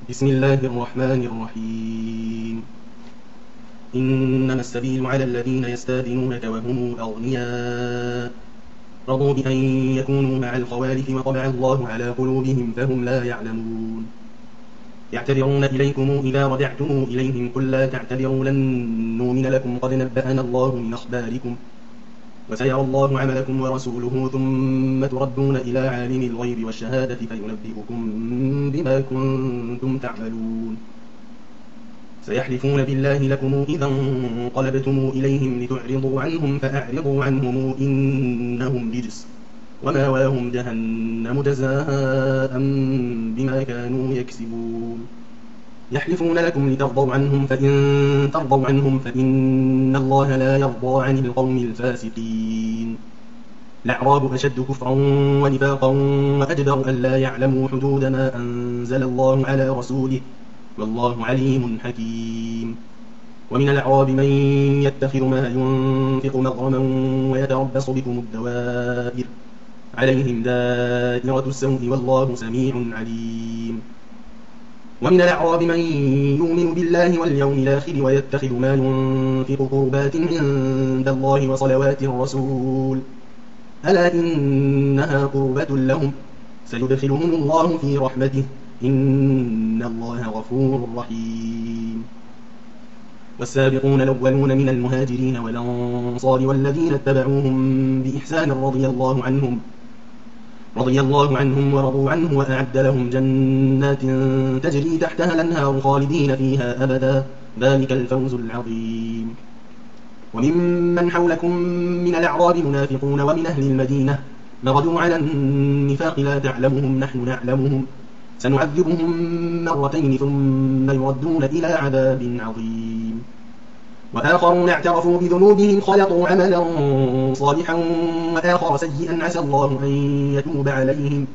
بسم الله الرحمن الرحيم. إنما السبيل على الذين يستأذنونك وهم أغنياء رضوا بأن يكونوا مع الخوالف وطبع الله على قلوبهم فهم لا يعلمون. يعتذرون إليكم إذا رجعتم إليهم قل لا تعتذروا لن نؤمن لكم قد نبأنا الله من أخباركم وسيرى الله عملكم ورسوله ثم تردون إلى عالم الغيب والشهادة فينبئكم بما كنتم تعملون. سيحلفون بالله لكم إذا انقلبتم إليهم لتعرضوا عنهم فأعرضوا عنهم إنهم رجس ومأواهم جهنم جزاء بما كانوا يكسبون. يحلفون لكم لترضوا عنهم فإن ترضوا عنهم فإن الله لا يرضى عن القوم الفاسقين. الأعراب أشد كفرا ونفاقا وأجدر أن لا يعلموا حدود ما أنزل الله على رسوله والله عليم حكيم. ومن الأعراب من يتخذ ما ينفق مغرما ويتربص بكم الدوائر عليهم دائرة السوء والله سميع عليم. ومن الأعراب من يؤمن بالله واليوم الآخر ويتخذ ما ينفق قربات عند الله وصلوات الرسول ألا إنها قربة لهم سيدخلهم الله في رحمته إن الله غفور رحيم. والسابقون الأولون من المهاجرين والأنصار والذين اتبعوهم بإحسان رضي الله عنهم ورضوا عنه وأعد لهم جنات تجري تحتها الأنهار خالدين فيها أبدا ذلك الفوز العظيم. وممن حولكم من الأعراب منافقون ومن أهل المدينة مردوا على النفاق لا تعلمهم نحن نعلمهم سنعذبهم مرتين ثم يردون إلى عذاب عظيم. وآخرون اعترفوا بذنوبهم خلطوا عملا صالحا وآخر سيئا عسى الله أن يتوب عليهم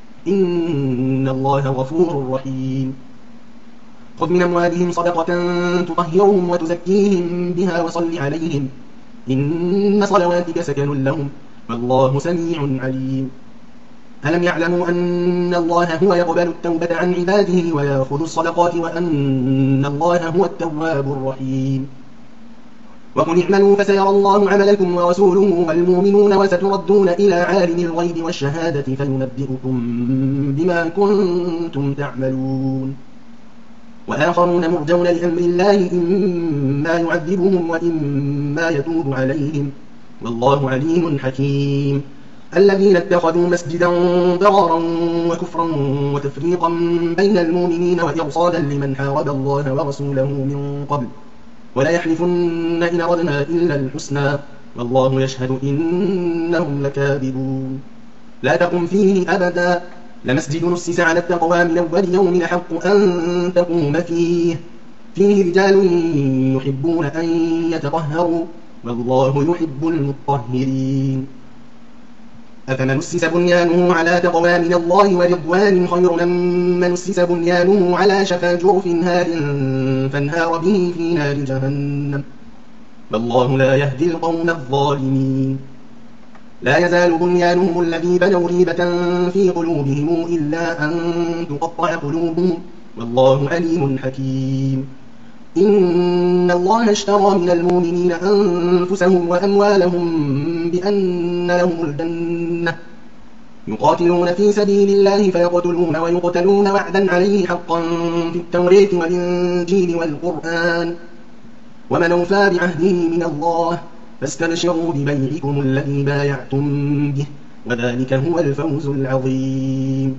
إن الله غفور رحيم. خذ من أموالهم صدقة تطهرهم وتزكيهم بها وصل عليهم إن صلواتك سكن لهم والله سميع عليم. ألم يعلموا أن الله هو يقبل التوبة عن عباده ويأخذ الصدقات وأن الله هو التواب الرحيم. وقل اعملوا فسيرى الله عملكم ورسوله والمؤمنون وستردون إلى عالم الغيب والشهادة فينبئكم بما كنتم تعملون. وآخرون مرجون لأمر الله إما يعذبهم وإما يتوب عليهم والله عليم حكيم. الذين اتخذوا مسجدا ضرارا وكفرا وتفريقا بين المؤمنين وإرصادا لمن حارب الله ورسوله من قبل ولا يحلفن إن أردنا إلا الحسنى والله يشهد إنهم لكاذبون. لا تقم فيه أبدا لمسجد نسس على التقوى من أول يوم أحق أن تقوم فيه رجال يحبون أن يتطهروا والله يحب المطهرين. أفمن أسس بنيانه على تقوى من الله ورضوان خير أم من أسس بنيانه على شفا جرف هار فانهار به في نار جهنم والله لا يهدي القوم الظالمين. لا يزال بنيانهم الذي بنوا ريبة في قلوبهم إلا أن تقطع قلوبهم والله عليم حكيم. إن الله اشترى من المؤمنين أنفسهم وأموالهم بأن لهم الجنة يقاتلون في سبيل الله فيقتلون ويقتلون وعدا عليه حقا في التوراة والإنجيل والقرآن ومن أوفى بعهده من الله فاستبشروا ببيعكم الذي بايعتم به وذلك هو الفوز العظيم.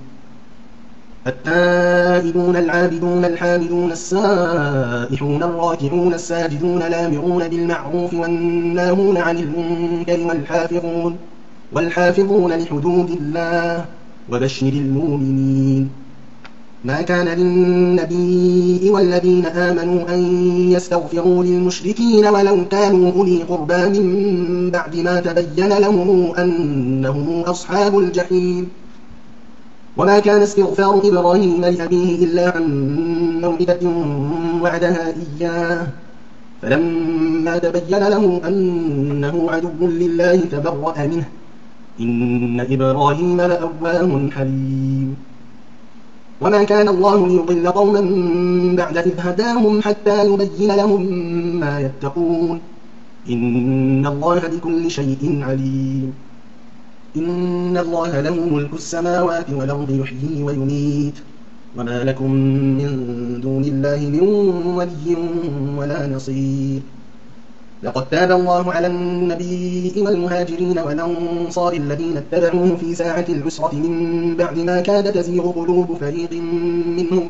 التائبون العابدون الحامدون السائحون الراكعون الساجدون الآمرون بالمعروف والناهون عن المنكر والحافظون لحدود الله وبشر المؤمنين. ما كان للنبي والذين آمنوا أن يستغفروا للمشركين ولو كانوا أولي قربى من بعد ما تبين لهم أنهم أصحاب الجحيم. وما كان استغفار إبراهيم لأبيه إلا عن موعدة وعدها إياه فلما تبين له أنه عدو لله تبرأ منه إن إبراهيم لأواه حليم. وما كان الله ليضل قوما بعد إذ هداهم حتى يبين لهم ما يتقون إن الله بكل شيء عليم إن الله له ملك السماوات والأرض يحيي ويميت وما لكم من دون الله من ولي ولا نصير لقد تاب الله على النبي والمهاجرين والأنصار الذين اتبعوه في ساعة العسرة من بعد ما كاد تزيغ قلوب فريق منهم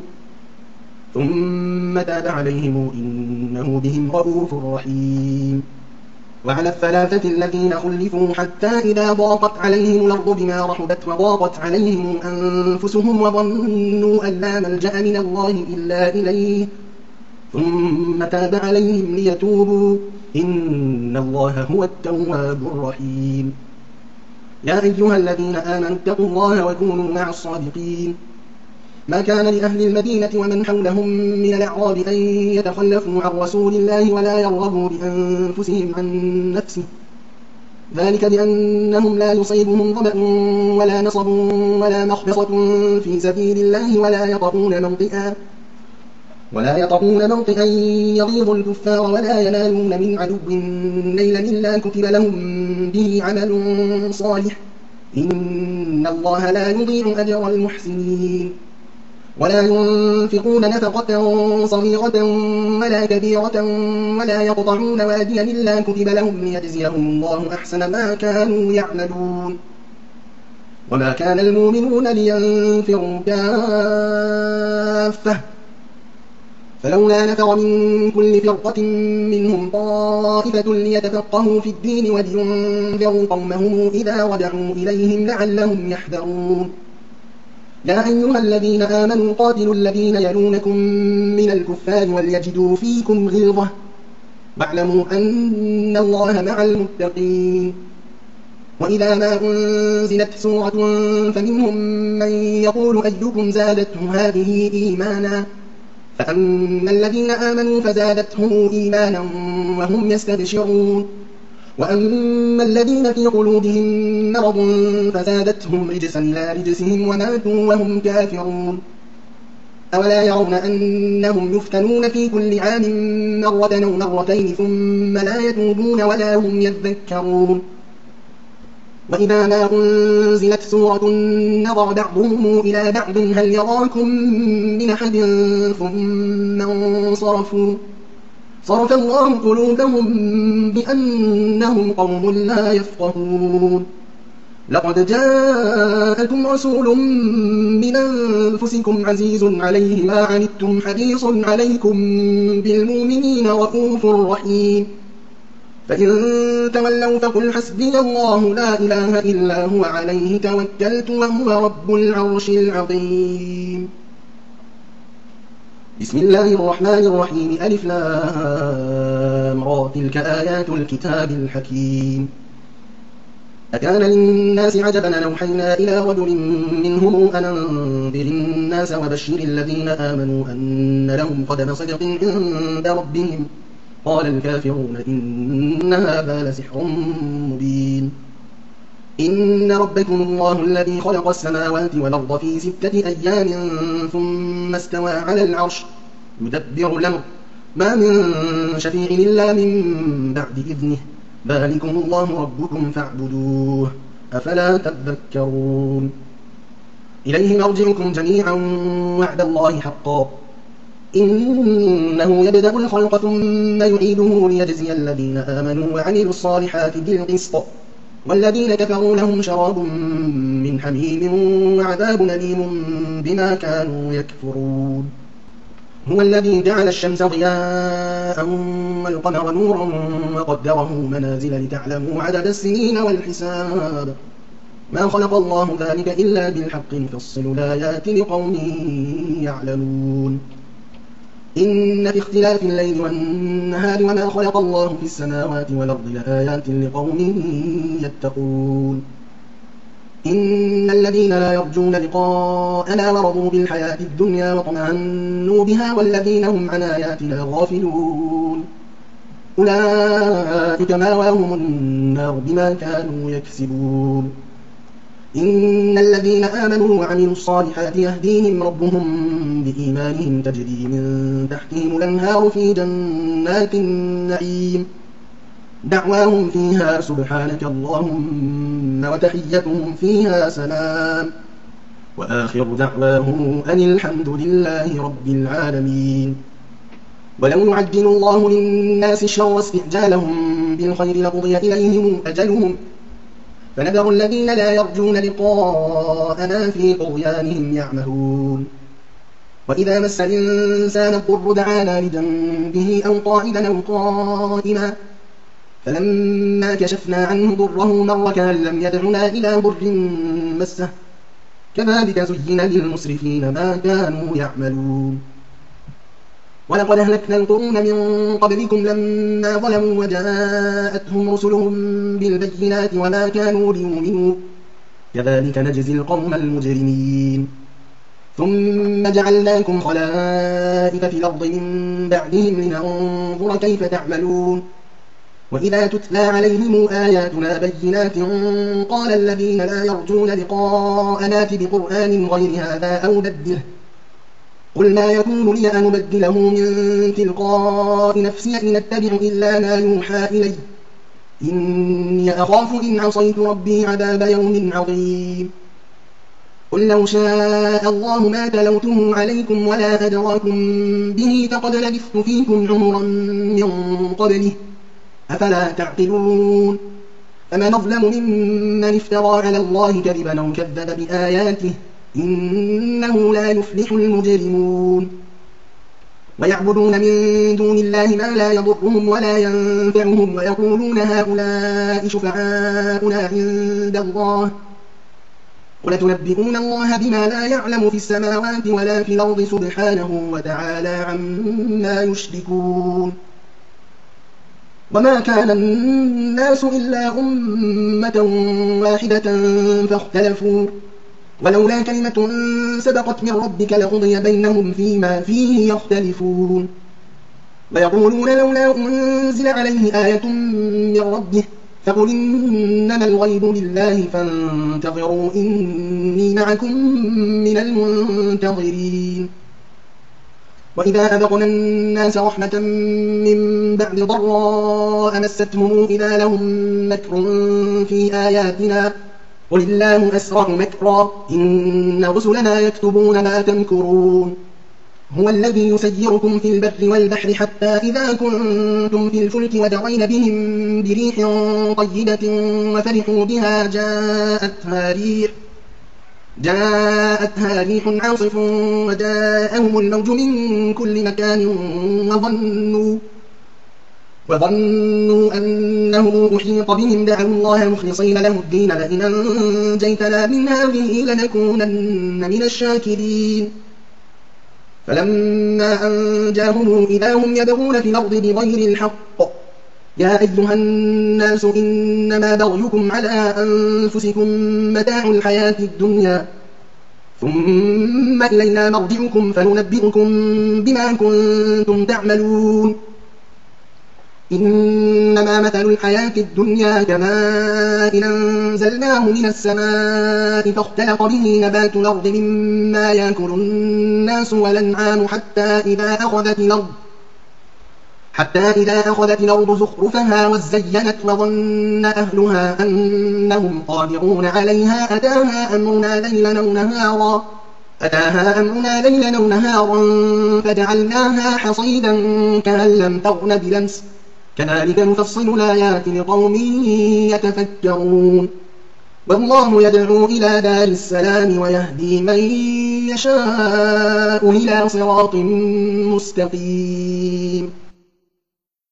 ثم تاب عليهم إنه بهم رءوف رحيم وعلى الثلاثة الذين خلفوا حتى إذا ضاقت عليهم الأرض بما رحبت وضاقت عليهم أنفسهم وظنوا أن لا ملجأ من الله إلا إليه ثم تاب عليهم ليتوبوا إن الله هو التواب الرحيم يا أيها الذين آمنوا اتقوا الله وكونوا مع الصادقين ما كان لأهل المدينة ومن حولهم من الأعراب أن يتخلفوا عن رسول الله ولا يرغبوا بأنفسهم عن نفسه ذلك بأنهم لا يصيبهم ظمأ ولا نصب ولا مخبصة في سبيل الله ولا يطؤون موطئا يغيظ الكفار ولا ينالون من عدو نيلا إلا كتب لهم به عمل صالح إن الله لا يضيع أجر المحسنين ولا ينفقون نفقة صغيرة ولا كبيرة ولا يقطعون واديا إلا كتب لهم ليجزيهم الله أحسن ما كانوا يعملون وما كان المؤمنون لينفروا كافة فلولا نفر من كل فرقة منهم طائفة ليتفقهوا في الدين ولينذروا قومهم إذا رجعوا إليهم لعلهم يحذرون يا أيها الذين آمنوا قاتلوا الذين يلونكم من الكفار وليجدوا فيكم غلظة واعلموا أن الله مع المتقين وإذا ما أنزلت سورة فمنهم من يقول أيكم زادته هذه إيمانا فأما الذين آمنوا فزادتهم إيمانا وهم يستبشرون وأما الذين في قلوبهم مرض فزادتهم رجسا إلى رجسهم وماتوا وهم كافرون أولا يرون أنهم يفتنون في كل عام مرة أو مرتين ثم لا يتوبون ولا هم يذكرون وإذا ما أنزلت سورة نظر بعضهم إلى بعض هل يراكم من أحد ثم انصرفوا صرف الله قلوبهم بأنهم قوم لا يفقهون لقد جاءكم رسول من أنفسكم عزيز عليه ما عنتم حريص عليكم بالمؤمنين رءوف رحيم فإن تولوا فقل حسبي الله لا إله إلا هو عليه توكلت وهو رب العرش العظيم بسم الله الرحمن الرحيم ألف لام را تلك آيات الكتاب الحكيم أكان للناس عجبا أوحينا إلى رجل منهم أن أنذر الناس وبشر الذين آمنوا أن لهم قدم صدق عند ربهم قال الكافرون إن هذا لسحر مبين إن ربكم الله الذي خلق السماوات والأرض في 6 أيام ثم استوى على العرش يدبر الأمر ما من شفيع إلا من بعد إذنه ذلكم الله ربكم فاعبدوه أفلا تذكرون إليه مرجعكم جميعا وعد الله حقا إنه يبدأ الخلق ثم يعيده ليجزي الذين آمنوا وعملوا الصالحات بالقسط والذين كفروا لهم شراب من حميم وعذاب أليم بما كانوا يكفرون هو الذي جعل الشمس ضياء والقمر نورا وقدره منازل لتعلموا عدد السنين والحساب ما خلق الله ذلك إلا بالحق يفصل الآيات لقوم يعلمون إن في اختلاف الليل والنهار وما خلق الله في السماوات والأرض لآيات لقوم يتقون إن الذين لا يرجون لقاءنا ورضوا بالحياة الدنيا وطمأنوا بها والذين هم عن آياتنا غافلون أولئك مأواهم النار بما كانوا يكسبون إن الذين آمنوا وعملوا الصالحات يهديهم ربهم بإيمانهم تجري من تحتهم الأنهار في جنات النعيم دعواهم فيها سبحانك اللهم وتحيتهم فيها سلام وآخر دعواهم أن الحمد لله رب العالمين. ولو يعجل الله للناس الشر استعجالهم بالخير لقضي إليهم أجلهم فنذر الذين لا يرجون لقاءنا في طغيانهم يعمهون. وإذا مس الإنسان الضر دعانا لجنبه أو قاعدا أو قائما فلما كشفنا عنه ضره مر كأن لم يدعنا إلى ضر مسه كذلك زين للمسرفين ما كانوا يعملون. ولقد أهلكنا القرون من قبلكم لما ظلموا وجاءتهم رسلهم بالبينات وما كانوا ليؤمنوا كذلك نجزي القوم المجرمين. ثم جعلناكم خلائف في الأرض من بعدهم لننظر كيف تعملون. وإذا تتلى عليهم آياتنا بينات قال الذين لا يرجون لقاءنا ائت بقرآن غير هذا أو بدله قل ما يكون لي أن أبدله من تلقاء نفسي إن أتبع إلا ما يوحى إلي إني أخاف إن عصيت ربي عذاب يوم عظيم. قل لو شاء الله ما تلوته عليكم ولا أدراكم به فقد لبثت فيكم عمرا من قبله أفلا تعقلون. فمن أظلم ممن افترى على الله كذبا أو كذب بآياته إنه لا يفلح المجرمون. ويعبدون من دون الله ما لا يضرهم ولا ينفعهم ويقولون هؤلاء شفعاؤنا عند الله قل تنبئون الله بما لا يعلم في السماوات ولا في الأرض سبحانه وتعالى عما يشركون. وما كان الناس إلا أمة واحدة فاختلفوا ولولا كلمة سبقت من ربك لقضي بينهم فيما فيه يختلفون. ويقولون لولا أنزل عليه آية من ربه فقل إنما الغيب لله فانتظروا إني معكم من المنتظرين. وإذا أذقنا الناس رحمة من بعد ضراء مستهم إذا لهم مكر في آياتنا قل الله أسرع مكرا إن رسلنا يكتبون ما تمكرون. هو الذي يسيركم في البر والبحر حتى إذا كنتم في الفلك وجرين بهم بريح طيبة وفرحوا بها جاءتها ريح عاصف وجاءهم الموج من كل مكان وظنوا أنه أحيط بهم دعوا الله مخلصين له الدين لئن أنجيتنا من هذه لنكونن من الشاكرين. فلما أنجاهم إذا هم يبغون في الأرض بغير الحق يا أيها الناس إنما بغيكم على أنفسكم متاع الحياة الدنيا ثم إلينا مرجعكم فننبئكم بما كنتم تعملون. إنما مثل الحياة الدنيا كماء أنزلناه من السماء فاختلط به نبات الأرض مما يأكل الناس والأنعام حتى إذا أخذت الأرض زخرفها وزينت وظن أهلها أنهم قادرون عليها أتاها أمرنا ليلا أو نهارا فجعلناها حصيدا كأن لم تغن بلمس كذلك نفصل الآيات لقوم يتفكرون. والله يدعو إلى دار السلام ويهدي من يشاء إلى صراط مستقيم.